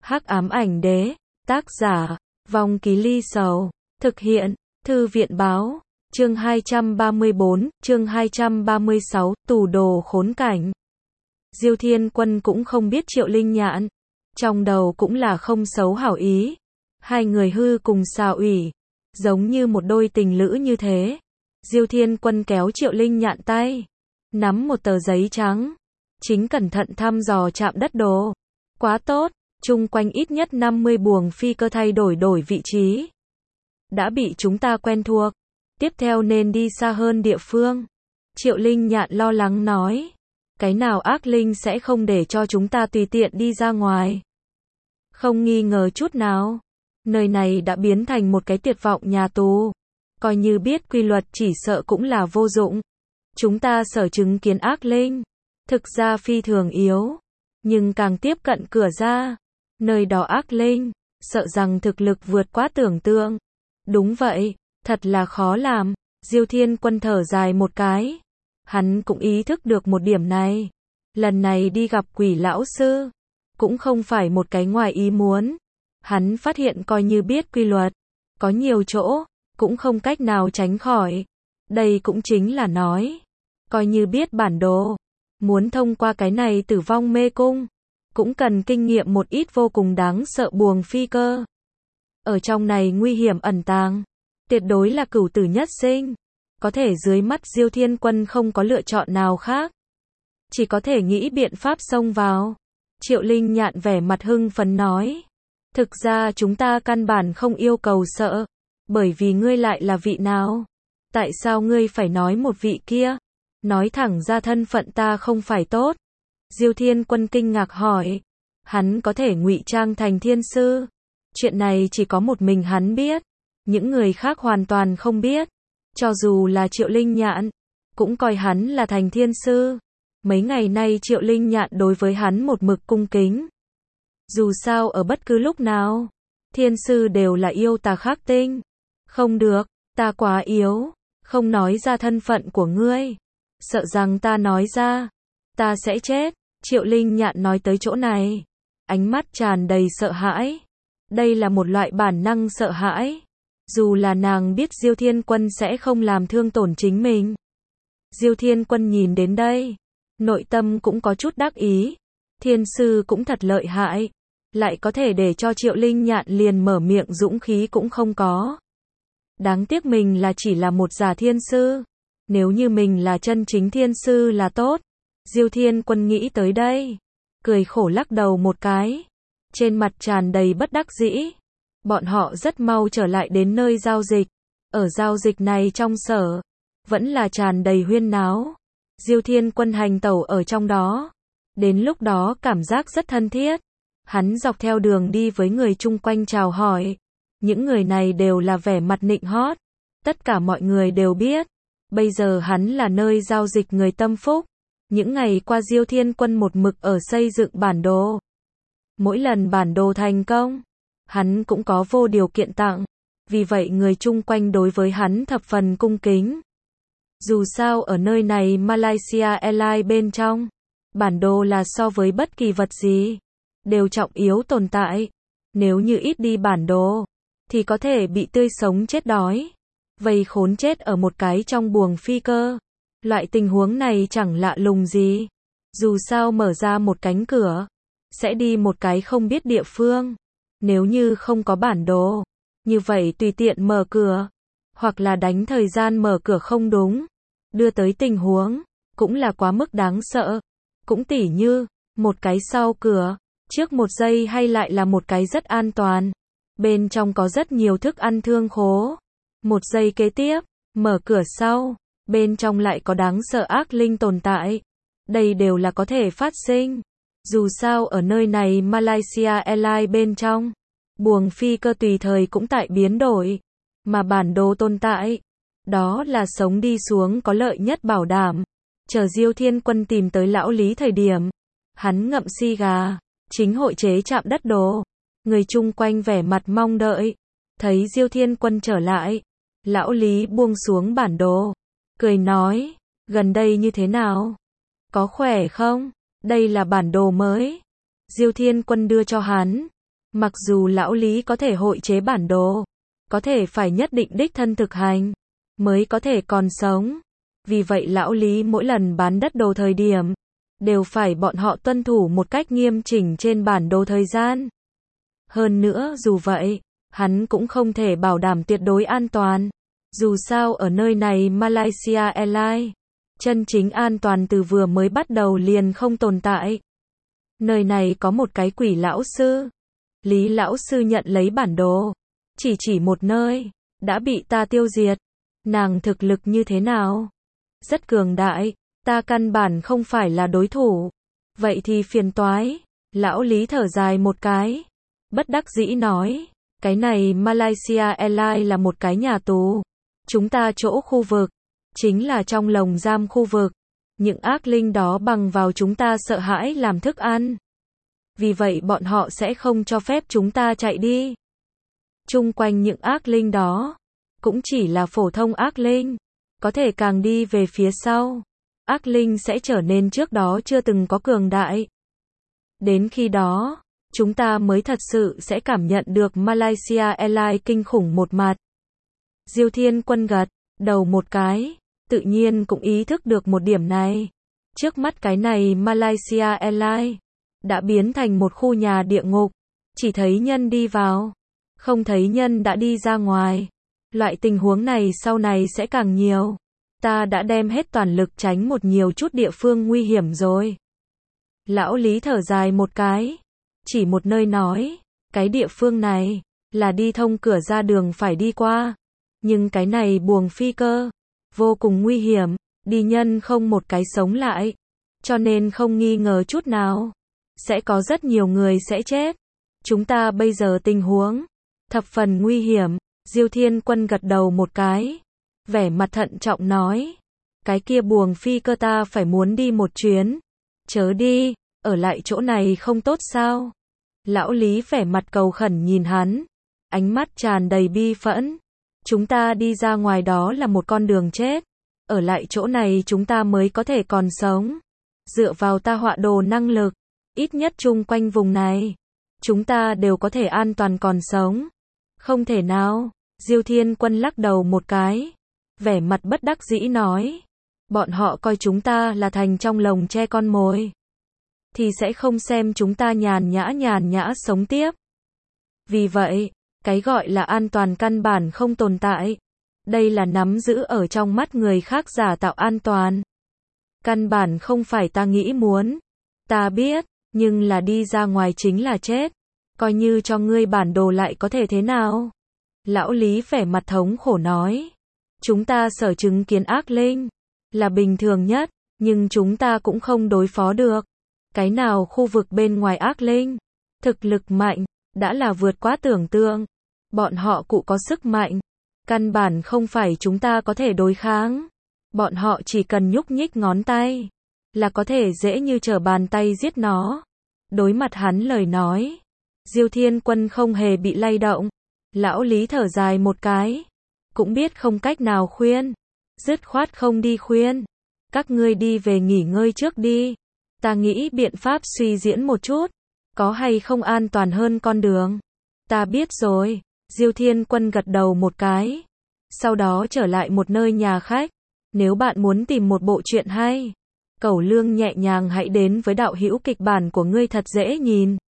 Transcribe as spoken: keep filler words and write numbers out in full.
Hắc ám ảnh đế, tác giả, Vong Ký Ly Sầu, thực hiện, Thư viện báo, chương hai trăm ba mươi bốn, chương hai trăm ba mươi sáu, tù đồ khốn cảnh. Diêu Thiên Quân cũng không biết Triệu Linh Nhạn, trong đầu cũng là không xấu hảo ý. Hai người hư cùng xào ủy, giống như một đôi tình lữ như thế. Diêu Thiên Quân kéo Triệu Linh Nhạn tay, nắm một tờ giấy trắng, chính cẩn thận thăm dò chạm đất đồ. Quá tốt, chung quanh ít nhất năm mươi buồng phi cơ thay đổi đổi vị trí. Đã bị chúng ta quen thuộc, tiếp theo nên đi xa hơn địa phương. Triệu Linh Nhạn lo lắng nói, cái nào ác linh sẽ không để cho chúng ta tùy tiện đi ra ngoài. Không nghi ngờ chút nào, nơi này đã biến thành một cái tuyệt vọng nhà tù. Coi như biết quy luật chỉ sợ cũng là vô dụng. Chúng ta sở chứng kiến ác linh, thực ra phi thường yếu, nhưng càng tiếp cận cửa ra, nơi đó ác linh, sợ rằng thực lực vượt quá tưởng tượng. Đúng vậy, thật là khó làm. Diêu Thiên Quân thở dài một cái. Hắn cũng ý thức được một điểm này. Lần này đi gặp Quỷ lão sư, cũng không phải một cái ngoài ý muốn. Hắn phát hiện coi như biết quy luật, có nhiều chỗ, cũng không cách nào tránh khỏi. Đây cũng chính là nói, coi như biết bản đồ, muốn thông qua cái này tử vong mê cung, cũng cần kinh nghiệm một ít vô cùng đáng sợ buồng phi cơ. Ở trong này nguy hiểm ẩn tàng, tuyệt đối là cửu tử nhất sinh. Có thể dưới mắt Diêu Thiên Quân không có lựa chọn nào khác, chỉ có thể nghĩ biện pháp xông vào. Triệu Linh Nhạn vẻ mặt hưng phấn nói, thực ra chúng ta căn bản không yêu cầu sợ, bởi vì ngươi lại là vị nào? Tại sao ngươi phải nói một vị kia? Nói thẳng ra thân phận ta không phải tốt. Diêu Thiên Quân kinh ngạc hỏi, hắn có thể ngụy trang thành thiên sư. Chuyện này chỉ có một mình hắn biết, những người khác hoàn toàn không biết. Cho dù là Triệu Linh Nhạn, cũng coi hắn là thành thiên sư. Mấy ngày nay Triệu Linh Nhạn đối với hắn một mực cung kính. Dù sao ở bất cứ lúc nào, thiên sư đều là yêu tà khắc tinh. Không được, ta quá yếu, không nói ra thân phận của ngươi. Sợ rằng ta nói ra, ta sẽ chết. Triệu Linh Nhạn nói tới chỗ này, ánh mắt tràn đầy sợ hãi. Đây là một loại bản năng sợ hãi. Dù là nàng biết Diêu Thiên Quân sẽ không làm thương tổn chính mình. Diêu Thiên Quân nhìn đến đây, nội tâm cũng có chút đắc ý. Thiên sư cũng thật lợi hại, lại có thể để cho Triệu Linh Nhạn liền mở miệng dũng khí cũng không có. Đáng tiếc mình là chỉ là một giả thiên sư. Nếu như mình là chân chính thiên sư là tốt. Diêu Thiên Quân nghĩ tới đây, cười khổ lắc đầu một cái, trên mặt tràn đầy bất đắc dĩ. Bọn họ rất mau trở lại đến nơi giao dịch. Ở giao dịch này trong sở, vẫn là tràn đầy huyên náo. Diêu Thiên Quân hành tẩu ở trong đó. Đến lúc đó cảm giác rất thân thiết. Hắn dọc theo đường đi với người chung quanh chào hỏi. Những người này đều là vẻ mặt nịnh hót. Tất cả mọi người đều biết. Bây giờ hắn là nơi giao dịch người tâm phúc. Những ngày qua Diêu Thiên Quân một mực ở xây dựng bản đồ. Mỗi lần bản đồ thành công, hắn cũng có vô điều kiện tặng. Vì vậy người chung quanh đối với hắn thập phần cung kính. Dù sao ở nơi này Malaysia Airlines bên trong, bản đồ là so với bất kỳ vật gì, đều trọng yếu tồn tại. Nếu như ít đi bản đồ, thì có thể bị tươi sống chết đói, vây khốn chết ở một cái trong buồng phi cơ. Loại tình huống này chẳng lạ lùng gì. Dù sao mở ra một cánh cửa, sẽ đi một cái không biết địa phương. Nếu như không có bản đồ, như vậy tùy tiện mở cửa, hoặc là đánh thời gian mở cửa không đúng, đưa tới tình huống, cũng là quá mức đáng sợ. Cũng tỉ như, một cái sau cửa, trước một giây hay lại là một cái rất an toàn. Bên trong có rất nhiều thức ăn thương khố. Một giây kế tiếp, mở cửa sau, bên trong lại có đáng sợ ác linh tồn tại. Đây đều là có thể phát sinh. Dù sao ở nơi này Malaysia Airlines bên trong, buồng phi cơ tùy thời cũng tại biến đổi. Mà bản đồ tồn tại, đó là sống đi xuống có lợi nhất bảo đảm. Chờ Diêu Thiên Quân tìm tới lão Lý thời điểm, hắn ngậm si gà, chính hội chế chạm đất đồ. Người chung quanh vẻ mặt mong đợi. Thấy Diêu Thiên Quân trở lại, lão Lý buông xuống bản đồ, cười nói, gần đây như thế nào? Có khỏe không? Đây là bản đồ mới. Diêu Thiên Quân đưa cho hắn. Mặc dù lão Lý có thể hội chế bản đồ, có thể phải nhất định đích thân thực hành, mới có thể còn sống. Vì vậy lão Lý mỗi lần bán đất đồ thời điểm, đều phải bọn họ tuân thủ một cách nghiêm chỉnh trên bản đồ thời gian. Hơn nữa dù vậy, hắn cũng không thể bảo đảm tuyệt đối an toàn. Dù sao ở nơi này Malaysia Airlines, chân chính an toàn từ vừa mới bắt đầu liền không tồn tại. Nơi này có một cái quỷ lão sư. Lý lão sư nhận lấy bản đồ, chỉ chỉ một nơi, đã bị ta tiêu diệt. Nàng thực lực như thế nào? Rất cường đại, ta căn bản không phải là đối thủ. Vậy thì phiền toái. Lão Lý thở dài một cái, bất đắc dĩ nói, cái này Malaysia Airlines là một cái nhà tù. Chúng ta chỗ khu vực, chính là trong lồng giam khu vực. Những ác linh đó bằng vào chúng ta sợ hãi làm thức ăn. Vì vậy bọn họ sẽ không cho phép chúng ta chạy đi. Chung quanh những ác linh đó, cũng chỉ là phổ thông ác linh. Có thể càng đi về phía sau, ác linh sẽ trở nên trước đó chưa từng có cường đại. Đến khi đó, chúng ta mới thật sự sẽ cảm nhận được Malaysia Airlines kinh khủng một mặt. Diêu Thiên Quân gật đầu một cái, tự nhiên cũng ý thức được một điểm này. Trước mắt cái này Malaysia Airlines đã biến thành một khu nhà địa ngục, chỉ thấy nhân đi vào, không thấy nhân đã đi ra ngoài. Loại tình huống này sau này sẽ càng nhiều. Ta đã đem hết toàn lực tránh một nhiều chút địa phương nguy hiểm rồi. Lão Lý thở dài một cái, chỉ một nơi nói, cái địa phương này là đi thông cửa ra đường phải đi qua. Nhưng cái này buồng phi cơ, vô cùng nguy hiểm, đi nhân không một cái sống lại. Cho nên không nghi ngờ chút nào, sẽ có rất nhiều người sẽ chết. Chúng ta bây giờ tình huống thập phần nguy hiểm. Diêu Thiên Quân gật đầu một cái, vẻ mặt thận trọng nói, cái kia buồng phi cơ ta phải muốn đi một chuyến. Chớ đi, ở lại chỗ này không tốt sao? Lão Lý vẻ mặt cầu khẩn nhìn hắn, ánh mắt tràn đầy bi phẫn. Chúng ta đi ra ngoài đó là một con đường chết, ở lại chỗ này chúng ta mới có thể còn sống. Dựa vào ta họa đồ năng lực, ít nhất chung quanh vùng này, chúng ta đều có thể an toàn còn sống. Không thể nào. Diêu Thiên Quân lắc đầu một cái, vẻ mặt bất đắc dĩ nói, bọn họ coi chúng ta là thành trong lồng tre con mồi, thì sẽ không xem chúng ta nhàn nhã nhàn nhã sống tiếp. Vì vậy, cái gọi là an toàn căn bản không tồn tại. Đây là nắm giữ ở trong mắt người khác giả tạo an toàn. Căn bản không phải ta nghĩ muốn. Ta biết, nhưng là đi ra ngoài chính là chết. Coi như cho ngươi bản đồ lại có thể thế nào? Lão Lý vẻ mặt thống khổ nói, chúng ta sở chứng kiến ác linh là bình thường nhất, nhưng chúng ta cũng không đối phó được. Cái nào khu vực bên ngoài ác linh, thực lực mạnh, đã là vượt quá tưởng tượng. Bọn họ cụ có sức mạnh, căn bản không phải chúng ta có thể đối kháng. Bọn họ chỉ cần nhúc nhích ngón tay, là có thể dễ như trở bàn tay giết nó. Đối mặt hắn lời nói, Diêu Thiên Quân không hề bị lay động. Lão Lý thở dài một cái, cũng biết không cách nào khuyên, dứt khoát không đi khuyên. Các ngươi đi về nghỉ ngơi trước đi, ta nghĩ biện pháp suy diễn một chút, có hay không an toàn hơn con đường. Ta biết rồi. Diêu Thiên Quân gật đầu một cái, sau đó trở lại một nơi nhà khách. Nếu bạn muốn tìm một bộ truyện hay, cẩu lương nhẹ nhàng hãy đến với đạo hữu kịch bản của ngươi thật dễ nhìn.